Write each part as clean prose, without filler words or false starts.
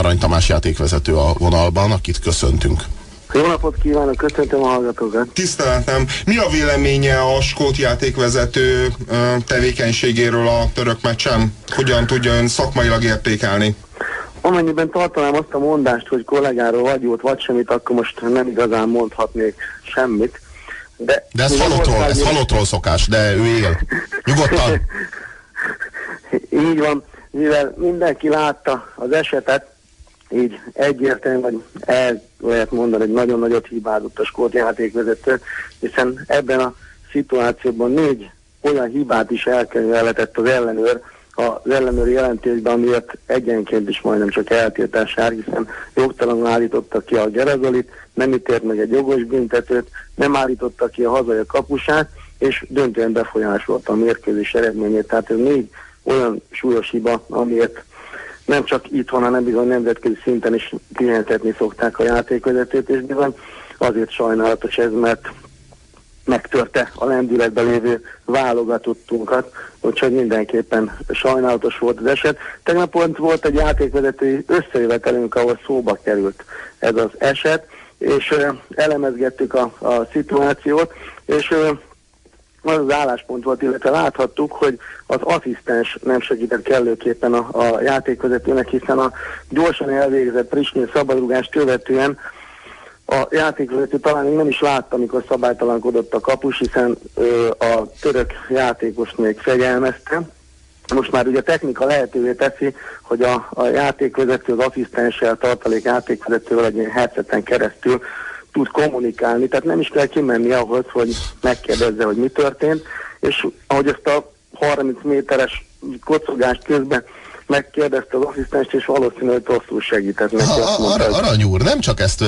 Arany Tamás játékvezető a vonalban, akit köszöntünk. Jó napot kívánok, köszöntöm a hallgatókat. Tiszteletem. Mi a véleménye a skót játékvezető tevékenységéről a török meccsen? Hogyan tudja ön szakmailag értékelni? Amennyiben tartanám azt a mondást, hogy kollégáról vagy jót, vagy semmit, akkor most nem igazán mondhatnék semmit. De ez halottról szokás, de ő él. Nyugodtan. Így van, mivel mindenki látta az esetet, így egyértelműen, hogy el lehet mondani, hogy nagyon nagyot hibázott a skót játékvezető, hiszen ebben a szituációban 4 olyan hibát is elkönyvelhetett az ellenőri jelentésben, amiért egyenként is majdnem csak eltiltás jár, hiszen jogtalanul állította ki a Gerazolit, nem ítélt meg egy jogos büntetőt, nem állította ki a hazai kapusát, és döntően befolyásolta a mérkőzés eredményét. Tehát ez 4 olyan súlyos hiba, amiért nem csak itthon, hanem bizony nemzetközi szinten is pihentetni szokták a játékvezetőt, és bizony azért sajnálatos ez, mert megtörte a lendületben lévő válogatottunkat, úgyhogy mindenképpen sajnálatos volt az eset. Tegnap pont volt egy játékvezetői összejövetelünk, ahol szóba került ez az eset, és elemezgettük a szituációt, és az az álláspont volt, illetve láthattuk, hogy az asszisztens nem segített kellőképpen a játékvezetőnek, hiszen a gyorsan elvégzett Prisnyén szabadrúgást követően a játékvezető talán még nem is látta, amikor szabálytalankodott a kapus, hiszen a török játékost még fegyelmezte. Most már ugye a technika lehetővé teszi, hogy a játékvezető az asszisztenssel, tartalék játékvezetővel egy ilyen headseten keresztül tud kommunikálni, tehát nem is kell kimenni ahhoz, hogy megkérdezze, hogy mi történt, és ahogy ezt a 30 méteres kocogást közben megkérdezte az asszisztenst, és valószínű, hogy rosszul segített neki. Arany úr, nem csak ezt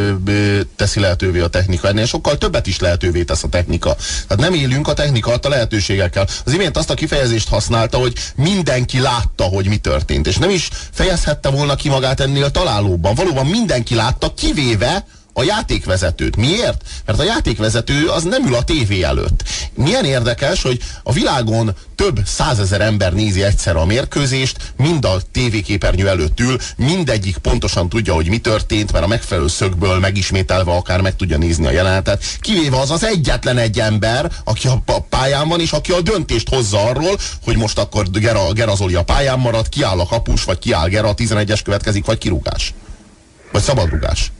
teszi lehetővé a technika, ennél sokkal többet is lehetővé tesz a technika. Tehát nem élünk a technika adta lehetőségekkel. Az imént azt a kifejezést használta, hogy mindenki látta, hogy mi történt, és nem is fejezhette volna ki magát ennél találóban. Valóban mindenki látta, kivéve a játékvezetőt. Miért? Mert a játékvezető az nem ül a tévé előtt. Milyen érdekes, hogy a világon több 100 000 ember nézi egyszerre a mérkőzést, mind a tévéképernyő előtt ül, mindegyik pontosan tudja, hogy mi történt, mert a megfelelő szögből megismételve akár meg tudja nézni a jelenetet, kivéve az egyetlen egy ember, aki a pályán van, és aki a döntést hozza arról, hogy most akkor Gerazoli a pályán marad, kiáll a kapus, vagy kiáll Gera, 11-es következik, vagy kirúgás. Vagy szabadrúgás.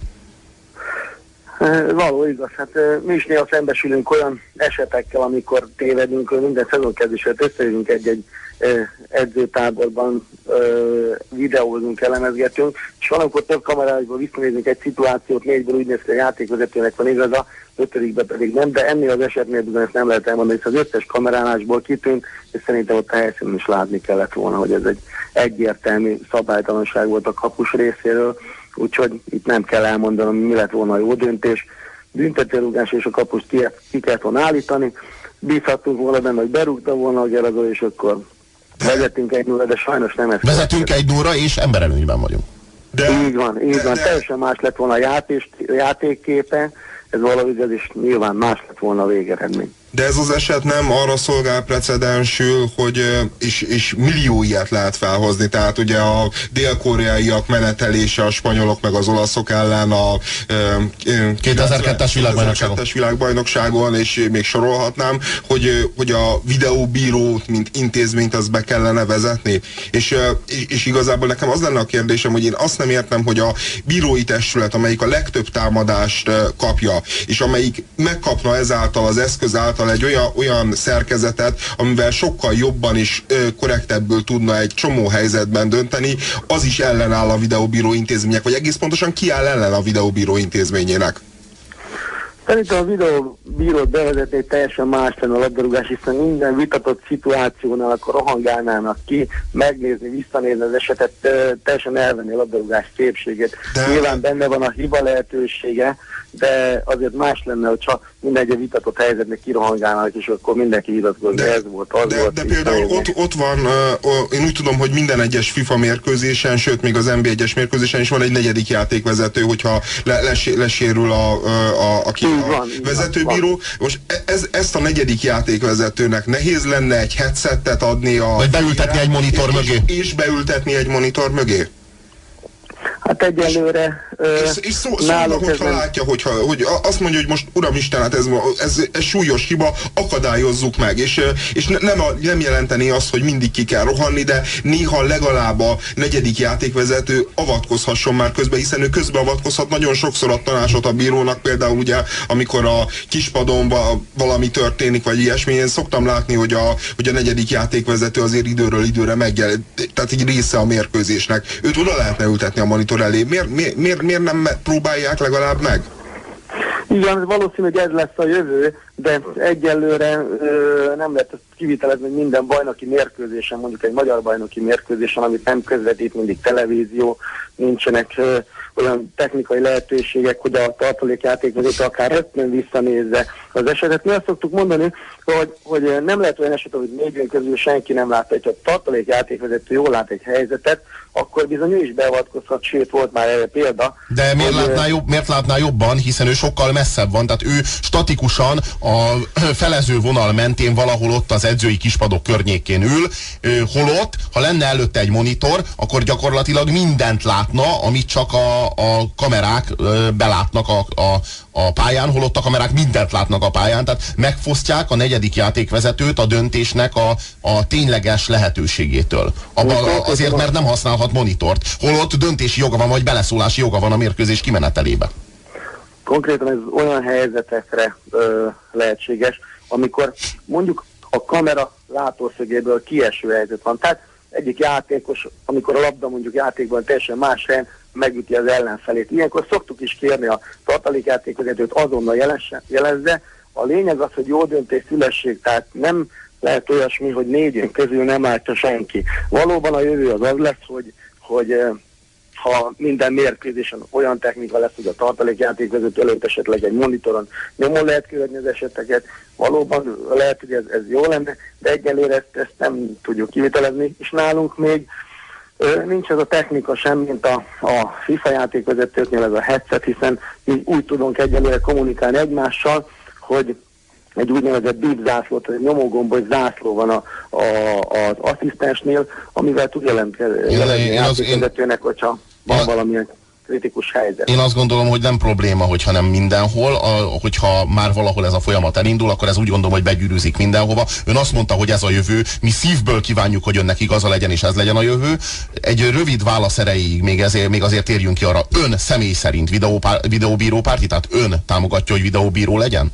Való igaz, hát mi is néha szembesülünk olyan esetekkel, amikor tévedünk, minden szezonkezdésre összejövünk egy edzőtáborban, videózunk, elemezgetünk, és valamikor több kamerásból visszanézünk egy szituációt, 4-ből úgy néz ki, a játékvezetőnek van igaza, 5-ben pedig nem, de ennél az esetnél bizony ezt nem lehet elmondani, hiszen az összes kamerálásból kitűnt, és szerintem ott a helyszínen is látni kellett volna, hogy ez egy egyértelmű szabálytalanság volt a kapus részéről. Úgyhogy itt nem kell elmondanom, mi lett volna a jó döntés. Büntetőrúgás és a kapust ki kellett volna állítani. Bízhattunk volna benne, hogy berúgta volna a Gerazol, és akkor vezetünk 1-0, de sajnos nem ezt. Vezetünk 1-0-ra, és emberelőnyben vagyunk. Így van. Teljesen más lett volna a játékképe, ez valahogy ez is nyilván más lett volna a végeredmény. De ez az eset nem arra szolgál precedensül, hogy és millió ilyet lehet felhozni, tehát ugye a dél-koreaiak menetelése a spanyolok meg az olaszok ellen a 2002-es világbajnokságon, és még sorolhatnám, hogy a videóbírót, mint intézményt azt be kellene vezetni. És igazából nekem az lenne a kérdésem, hogy én azt nem értem, hogy a bírói testület, amelyik a legtöbb támadást kapja, és amelyik megkapna ezáltal az eszköz által egy olyan szerkezetet, amivel sokkal jobban és korrektebből tudna egy csomó helyzetben dönteni, az is ellenáll a videóbíró intézmények, vagy egész pontosan ki áll ellen a videóbíró intézményének? Szerintem a videóbírót bevezetni teljesen más lenne a labdarúgás, hiszen minden vitatott szituációnál akkor rohangálnának ki, megnézni, visszanézni az esetet, teljesen elvenni a labdarúgás szépségét. Nyilván benne van a hiba lehetősége, de azért más lenne, hogyha mindegy vitatott helyzetnek kirohangálnak, és akkor mindenki vitatkozni, ez volt, az volt. De például ott van, én úgy tudom, hogy minden egyes FIFA mérkőzésen, sőt még az NB1-es mérkőzésen is van egy negyedik játékvezető, hogyha lesérül a vezetőbíró. Most ezt a negyedik játékvezetőnek nehéz lenne egy headsetet adni vagy beültetni egy monitor mögé. És beültetni egy monitor mögé? Hát egyelőre és szóval, hogyha látja, hogy azt mondja, hogy most Uramisten, hát ez súlyos hiba, akadályozzuk meg, és nem jelenteni azt, hogy mindig ki kell rohanni, de néha legalább a negyedik játékvezető avatkozhasson már közbe, hiszen ő közbeavatkozhat, nagyon sokszor ad tanácsot a bírónak, például ugye, amikor a kispadonban valami történik, vagy ilyesmi, én szoktam látni, hogy a negyedik játékvezető azért időről időre megjelenik, tehát egy része a mérkőzésnek. Őt oda lehetne ültetni a monitor elé. Miért nem próbálják legalább meg? Igen, valószínű, hogy ez lesz a jövő, de egyelőre nem lehet ezt kivitelezni, hogy minden bajnoki mérkőzésen, mondjuk egy magyar bajnoki mérkőzésen, amit nem közvetít mindig televízió, nincsenek olyan technikai lehetőségek, hogy a tartalékjátékvezető akár rögtön visszanézze az esetet. Mi azt szoktuk mondani, hogy nem lehet olyan eset, hogy négyen közül senki nem látta, hogy a tartalékjátékvezető jól lát egy helyzetet, akkor bizony ő is beavatkozhat, sőt volt már erre példa. De miért látná jobban, hiszen ő sokkal messzebb van, tehát ő statikusan a felező vonal mentén valahol ott az edzői kispadok környékén ül, holott, ha lenne előtte egy monitor, akkor gyakorlatilag mindent látna, amit csak a kamerák belátnak a pályán, holott a kamerák mindent látnak a pályán, tehát megfosztják a negyedik játékvezetőt a döntésnek a tényleges lehetőségétől. Azért, mert nem használhat monitort, holott döntési joga van, vagy beleszólási joga van a mérkőzés kimenetelébe. Konkrétan ez olyan helyzetekre lehetséges, amikor mondjuk a kamera látószögéből kieső helyzet van. Tehát egyik játékos, amikor a labda mondjuk játékban teljesen más helyen megüti az ellenfelét. Ilyenkor szoktuk is kérni a tartalékjátékvezetőt azonnal jelezze. A lényeg az, hogy jó döntés szülessék, tehát nem lehet olyasmi, hogy négyen közül nem látja senki. Valóban a jövő az lesz, hogy ha minden mérkőzésen olyan technika lesz, hogy a tartalékjátékvezető előtt esetleg egy monitoron nyomon lehet követni az eseteket, valóban lehet, hogy ez jó lenne, de egyelőre ezt nem tudjuk kivitelezni, és nálunk még nincs ez a technika sem, mint a FIFA játékvezetőknél, ez a headset, hiszen mi úgy tudunk egyelőre kommunikálni egymással, hogy egy úgynevezett bip zászlót, egy nyomógombos zászló van az asszisztensnél, amivel tud jelentkezni játékvezetőnek, hogyha van valamilyen kritikus helyzet. Én azt gondolom, hogy nem probléma, hogyha nem mindenhol, hogyha már valahol ez a folyamat elindul, akkor ez úgy gondolom, hogy begyűrűzik mindenhova. Ön azt mondta, hogy ez a jövő, mi szívből kívánjuk, hogy önnek igaza legyen, és ez legyen a jövő. Egy rövid válasz erejéig még azért térjünk ki arra, ön személy szerint videóbíró párti, tehát ön támogatja, hogy videóbíró legyen?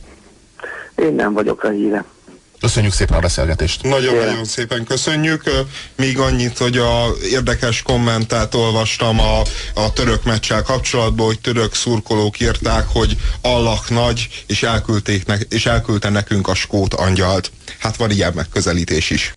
Én nem vagyok a híre. Köszönjük szépen a beszélgetést. Nagyon-nagyon szépen köszönjük. Még annyit, hogy érdekes kommentát olvastam a török meccsel kapcsolatban, hogy török szurkolók írták, hogy Allah nagy, és elküldte nekünk a skót angyalt. Hát van ilyen megközelítés is.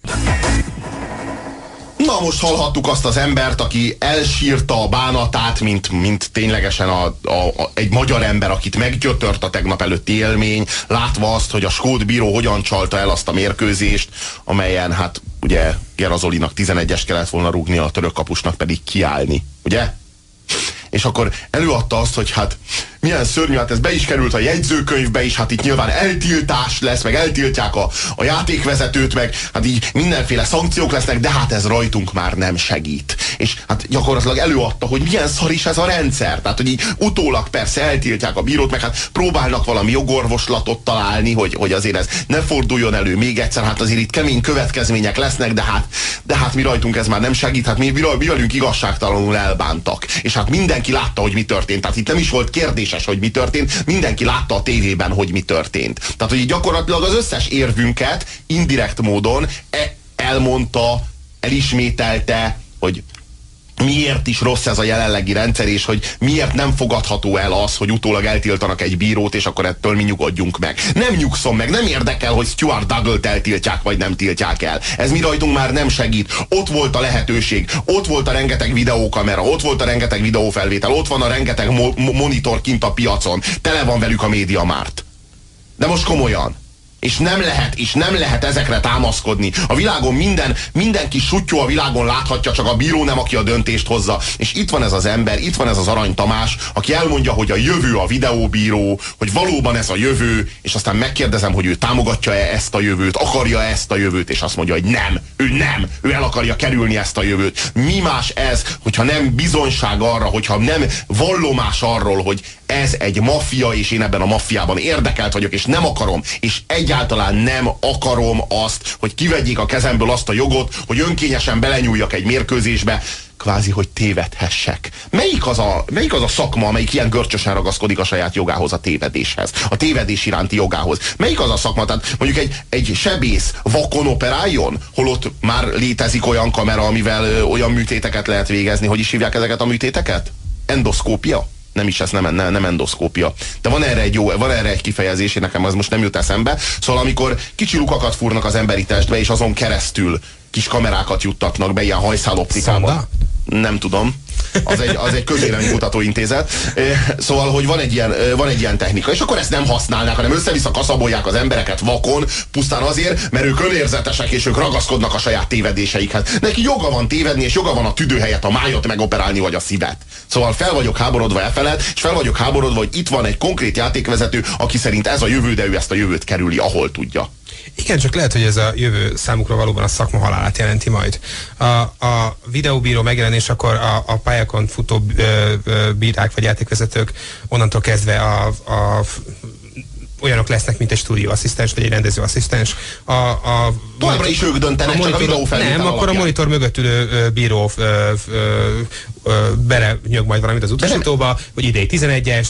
Na, most hallhattuk azt az embert, aki elsírta a bánatát, mint ténylegesen egy magyar ember, akit meggyötört a tegnap előtti élmény, látva azt, hogy a skót bíró hogyan csalta el azt a mérkőzést, amelyen hát ugye Gerazolinak 11-es kellett volna rúgni, a török kapusnak pedig kiállni, ugye? És akkor előadta azt, hogy hát milyen szörnyű, hát ez be is került a jegyzőkönyvbe is, hát itt nyilván eltiltás lesz, meg eltiltják a játékvezetőt, meg hát így mindenféle szankciók lesznek, de hát ez rajtunk már nem segít. És hát gyakorlatilag előadta, hogy milyen szar is ez a rendszer. Tehát, hogy így utólag persze eltiltják a bírót, meg hát próbálnak valami jogorvoslatot találni, hogy azért ez ne forduljon elő még egyszer, hát azért itt kemény következmények lesznek, de hát mi rajtunk ez már nem segít, hát mi velünk igazságtalanul elbántak. És hát mindenki látta, hogy mi történt. Tehát itt nem is volt kérdéses, hogy mi történt, mindenki látta a tévében, hogy mi történt. Tehát, hogy gyakorlatilag az összes érvünket indirekt módon elmondta, elismételte, hogy miért is rossz ez a jelenlegi rendszer, és hogy miért nem fogadható el az, hogy utólag eltiltanak egy bírót, és akkor ettől mi nyugodjunk meg. Nem nyugszom meg, nem érdekel, hogy Stuart Dougle-t eltiltják, vagy nem tiltják el. Ez mi rajtunk már nem segít. Ott volt a lehetőség, ott volt a rengeteg videókamera, ott volt a rengeteg videófelvétel, ott van a rengeteg monitor kint a piacon. Tele van velük a médiamárt. De most komolyan. És nem lehet ezekre támaszkodni. A világon mindenki suttyó a világon láthatja, csak a bíró nem, aki a döntést hozza. És itt van ez az ember, itt van ez az Arany Tamás, aki elmondja, hogy a jövő a videóbíró, hogy valóban ez a jövő, és aztán megkérdezem, hogy ő támogatja-e ezt a jövőt, akarja ezt a jövőt, és azt mondja, hogy ő el akarja kerülni ezt a jövőt. Mi más ez, hogyha nem bizonyság arra, hogyha nem vallomás arról, hogy ez egy maffia, és én ebben a maffiában érdekelt vagyok, és nem akarom, és egyáltalán nem akarom azt, hogy kivegyék a kezemből azt a jogot, hogy önkényesen belenyúljak egy mérkőzésbe, kvázi, hogy tévedhessek. Melyik az a szakma, amelyik ilyen görcsösen ragaszkodik a saját jogához, a tévedéshez, a tévedés iránti jogához? Melyik az a szakma? Tehát mondjuk egy sebész vakon operáljon, holott már létezik olyan kamera, amivel olyan műtéteket lehet végezni. Hogy is hívják ezeket a műtéteket? Endoszkópia? Nem is, ez nem endoszkópia. De van erre egy kifejezés, nekem az most nem jut eszembe. Szóval amikor kicsi lukakat fúrnak az emberi testbe, és azon keresztül kis kamerákat juttatnak be ilyen hajszáloptikában. Nem tudom. Az egy közvéleménykutató intézet. Szóval, hogy van egy ilyen technika. És akkor ezt nem használnák, hanem össze-vissza kaszabolják az embereket vakon, pusztán azért, mert ők önérzetesek, és ők ragaszkodnak a saját tévedéseikhez. Neki joga van tévedni, és joga van a tüdő helyett a májat megoperálni, vagy a szívet. Szóval fel vagyok háborodva efelett, és fel vagyok háborodva, hogy itt van egy konkrét játékvezető, aki szerint ez a jövő, de ő ezt a jövőt kerüli, ahol tudja. Igen, csak lehet, hogy ez a jövő számukra valóban a szakma halálát jelenti majd. A videóbíró megjelenés, akkor a pályákon futó bírák vagy játékvezetők onnantól kezdve olyanok lesznek, mint egy stúdióasszisztens, vagy egy rendezőasszisztens. Továbbra is ők döntenek, csak a videófelvétel nem, akkor a monitor mögött ülő bíró belenyög majd valamit az utasítóba, vagy idei 11-est.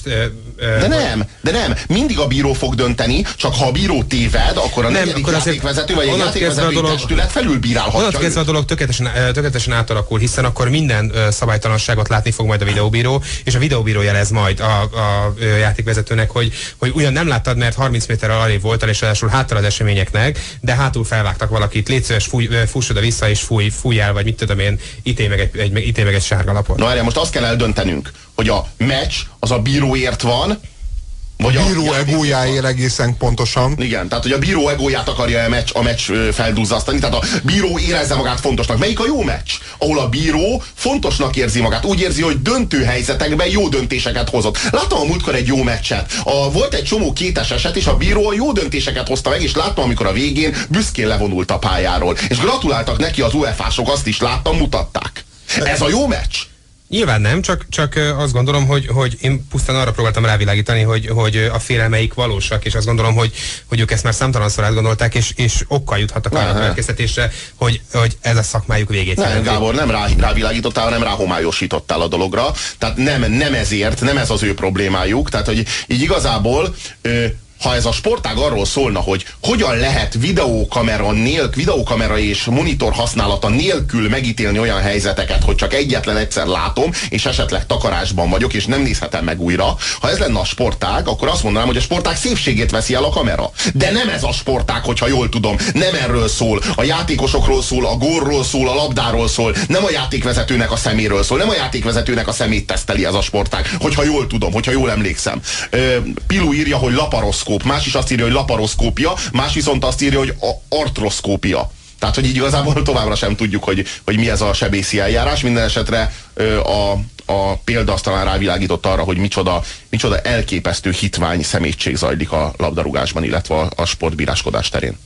De nem. Mindig a bíró fog dönteni, csak ha a bíró téved, akkor a negyedik játékvezető, vagy egy játékvezetői testület felülbírálhatja. Onnantól kezdve a dolog tökéletesen átalakul, hiszen akkor minden szabálytalanságot látni fog majd a videóbíró, és a videóbíró jelez majd a játékvezetőnek, hogy ugyan nem láttad, mert 30 méterrel alébb voltál, és ráadásul háttal az eseményeknek, de hátul felvágtak valakit, légy szíves, fuss oda vissza, és fújj el, vagy mit tudom én, ítélj meg egy sárga lapot. Na erre most azt kell eldöntenünk, hogy a meccs az a bíróért van, vagy a bíró egójáért egészen pontosan. Igen, tehát hogy a bíró egóját akarja a meccs felduzzasztani, tehát a bíró érezze magát fontosnak. Melyik a jó meccs? Ahol a bíró fontosnak érzi magát, úgy érzi, hogy döntő helyzetekben jó döntéseket hozott. Láttam a múltkor egy jó meccset. Volt egy csomó kétes eset, és a bíró jó döntéseket hozta meg, és láttam, amikor a végén büszkén levonult a pályáról. És gratuláltak neki az UEFA-sok, azt is láttam, mutatták. Ez a jó meccs? Nyilván nem, csak azt gondolom, hogy én pusztán arra próbáltam rávilágítani, hogy a félelmeik valósak, és azt gondolom, hogy ők ezt már számtalanszor átgondolták, és okkal juthattak arra a következtetésre, hogy ez a szakmájuk végét. Nem, Gábor, nem rávilágítottál, hanem ráhomályosítottál a dologra. Tehát nem ezért, nem ez az ő problémájuk. Tehát, hogy így igazából ha ez a sportág arról szólna, hogy hogyan lehet videókamera és monitor használata nélkül megítélni olyan helyzeteket, hogy csak egyetlen egyszer látom, és esetleg takarásban vagyok, és nem nézhetem meg újra. Ha ez lenne a sportág, akkor azt mondanám, hogy a sportág szépségét veszi el a kamera. De nem ez a sportág, hogyha jól tudom. Nem erről szól. A játékosokról szól, a gólról szól, a labdáról szól. Nem a játékvezetőnek a szeméről szól. Nem a játékvezetőnek a szemét teszteli ez a sportág. Hogyha jól tudom, hogyha jól emlékszem. Pilu írja, hogy laparoszkóp. Más is azt írja, hogy laparoszkópia, más viszont azt írja, hogy artroszkópia. Tehát, hogy így igazából továbbra sem tudjuk, hogy mi ez a sebészi eljárás. Minden esetre a példa azt talán rávilágított arra, hogy micsoda elképesztő hitvány szemétség zajlik a labdarúgásban, illetve a sportbíráskodás terén.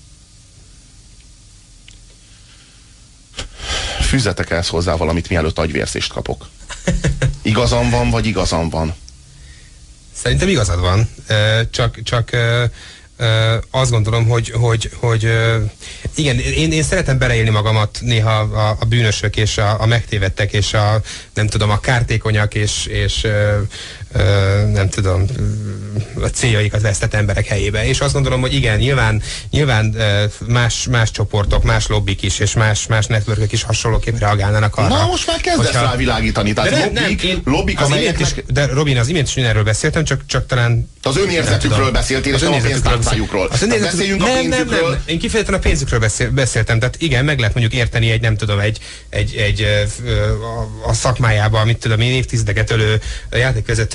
Fűzzetek ehhez hozzá valamit, mielőtt agyvérzést kapok. Igazam van, vagy igazam van? Szerintem igazad van, csak azt gondolom, hogy igen, én szeretem beleélni magamat néha a bűnösök és a megtévedtek és nem tudom, a kártékonyak és nem tudom, a céljaikat vesztett emberek helyébe. És azt gondolom, hogy igen, nyilván más csoportok, más lobbik is, és más networkök is hasonlóképpen reagálnának arra. Na, most már kezdesz rávilágítani. Tehát lobbik, amelyeknek... De Robin, az imént is erről beszéltem, csak talán... Az önérzetükről beszéltél, és nem a pénztárcájukról. Beszéljünk a pénzükről. Nem. Én kifejezetten a pénzükről beszéltem. Tehát igen, meg lehet mondjuk érteni egy, nem tudom, a szakmájában, mit tudom én, évtizedeket ölő játékvezető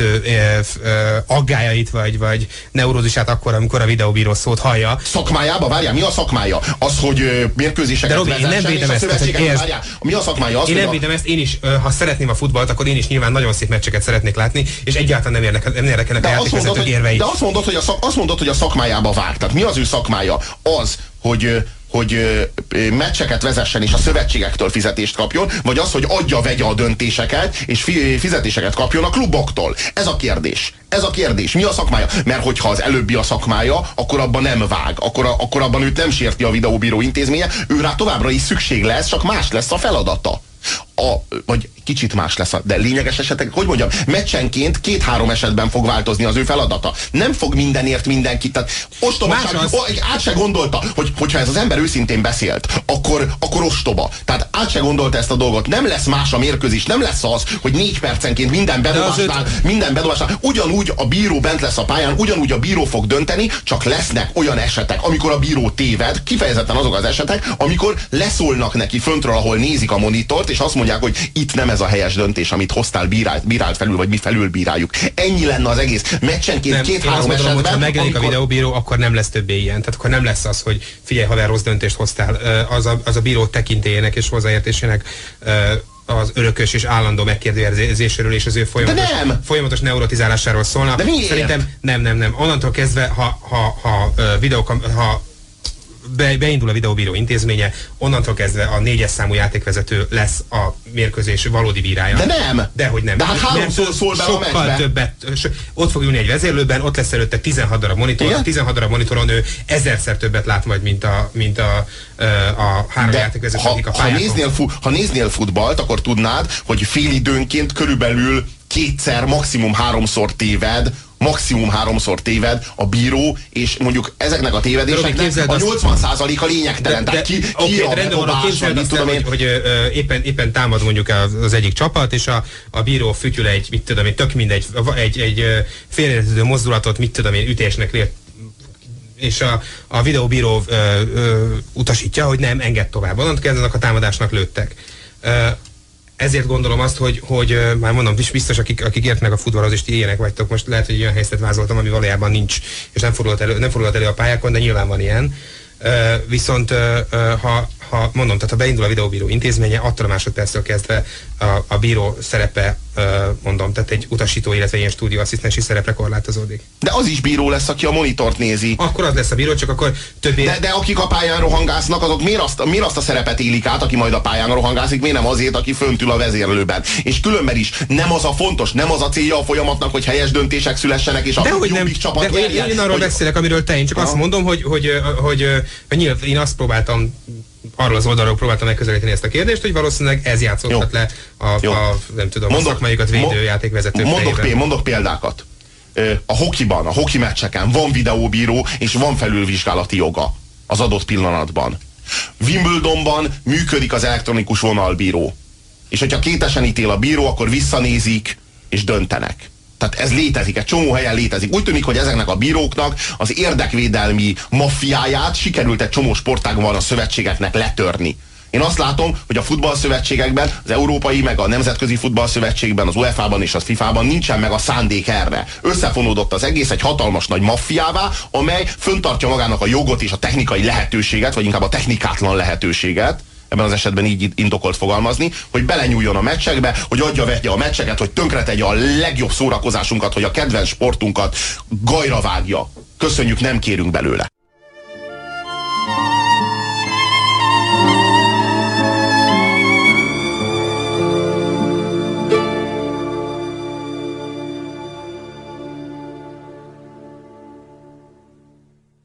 vezető aggályait, vagy neurózisát akkor, amikor a videóbíró szót hallja. Szakmájába? Várjál, mi a szakmája? Az, hogy mérkőzéseket vezessen, és a szövetségek, várjál, mi a szakmája? Az, én nem védem ezt, én is, ha szeretném a futballt, akkor én is nyilván nagyon szép meccseket szeretnék látni, és egyáltalán nem érdekelnek a játékvezetők érvei. De azt mondod, hogy a szakmájába vág. Tehát mi az ő szakmája? Az, hogy meccseket vezessen és a szövetségektől fizetést kapjon, vagy az, hogy vegye a döntéseket és fizetéseket kapjon a kluboktól. Ez a kérdés. Ez a kérdés. Mi a szakmája? Mert hogyha az előbbi a szakmája, akkor abban nem vág. Akkor abban őt nem sérti a videóbíró intézménye, ő rá továbbra is szükség lesz, csak más lesz a feladata. Vagy kicsit más lesz, de lényeges esetek, hogy mondjam, meccsenként 2-3 esetben fog változni az ő feladata. Nem fog mindenért mindenkit, tehát ostobaság, át se gondolta, hogyha ez az ember őszintén beszélt, akkor ostoba. Tehát át se gondolta ezt a dolgot. Nem lesz más a mérkőzés, nem lesz az, hogy 4 percenként minden bedobásnál, ugyanúgy a bíró bent lesz a pályán, ugyanúgy a bíró fog dönteni, csak lesznek olyan esetek, amikor a bíró téved, kifejezetten azok az esetek, amikor leszólnak neki föntről, ahol nézik a monitort, és azt mondják, hogy itt nem ez a helyes döntés, amit hoztál, bírált felül, vagy mi felül bíráljuk. Ennyi lenne az egész. Meccsenként 2-3 esetben. Ha megjelenik a videóbíró, akkor nem lesz többé ilyen. Tehát akkor nem lesz az, hogy figyelj, haver, rossz döntést hoztál. Az a bíró tekintélyének és hozzáértésének az örökös és állandó megkérdőjelezéséről és az ő folyamatos neurotizálásáról szólna. De miért? Szerintem nem. Onnantól kezdve, ha beindul a videóbíró intézménye, onnantól kezdve a 4-es számú játékvezető lesz a mérkőzés valódi bírája. De nem! Dehogy nem. De hát 3-szor szól be a meccsbe. Sokkal többet. Ott fog ülni egy vezérlőben, ott lesz előtte 16 darab monitor. Igen? A 16 darab monitoron ő 1000-szer többet lát majd, mint a 3 játékvezető, akik a pályán. Ha néznél futballt, akkor tudnád, hogy félidőnként körülbelül 2-szer, maximum 3-szor téved a bíró, és mondjuk ezeknek a tévedéseknek a 80%-a lényegtelen. Tehát ki a bedobás, mit tudom én. Hogy éppen támad mondjuk az egyik csapat, és a bíró fütyül egy, mit tudom én, tök mindegy, egy félrevezető mozdulatot, mit tudom én, ütésnek vélt, és a videóbíró utasítja, hogy nem, engedd tovább. Onnantól kezdve a támadásnak lőttek. Ezért gondolom azt, hogy már mondom, biztos, akik értenek a futballhoz, és ti ilyenek vagytok, most lehet, hogy olyan helyzetet vázoltam, ami valójában nincs, és nem fordulhat elő a pályákon, de nyilván van ilyen. Viszont ha mondom, tehát ha beindul a videóbíró intézménye, attól a másodperctől kezdve a bíró szerepe, mondom, tehát egy utasító, illetve ilyen stúdióasszisztensi szerepre korlátozódik. De az is bíró lesz, aki a monitort nézi. Akkor az lesz a bíró, csak akkor többé... De akik a pályán rohangásznak, azok miért azt a szerepet élik át, aki majd a pályán rohangászik, miért nem azért, aki fönt ül a vezérlőben. És különben is nem az a fontos, nem az a célja a folyamatnak, hogy helyes döntések szülessenek, és a jobbik csapat nyerjen. Én arról beszélek, amiről te, én csak azt mondom, hogy nyilván én azt próbáltam, arról az oldalról próbáltam megközelíteni ezt a kérdést, hogy valószínűleg ez játszottat le nem tudom, a szakmaikat védő játékvezetők fejében. Mondok példákat. A hokiban, a hoki meccseken van videóbíró, és van felülvizsgálati joga az adott pillanatban. Wimbledonban működik az elektronikus vonalbíró. És hogyha kétesen ítél a bíró, akkor visszanézik, és döntenek. Tehát ez létezik, egy csomó helyen létezik. Úgy tűnik, hogy ezeknek a bíróknak az érdekvédelmi maffiáját sikerült egy csomó sportágban a szövetségeknek letörni. Én azt látom, hogy a futballszövetségekben, az európai, meg a nemzetközi futballszövetségben, az UEFA-ban és a FIFA-ban nincsen meg a szándék erre. Összefonódott az egész egy hatalmas nagy maffiává, amely föntartja magának a jogot és a technikai lehetőséget, vagy inkább a technikátlan lehetőséget, ebben az esetben így indokolt fogalmazni, hogy belenyúljon a meccsekbe, hogy vegye a meccseket, hogy tönkretegye a legjobb szórakozásunkat, hogy a kedvenc sportunkat gajra vágja. Köszönjük, nem kérünk belőle.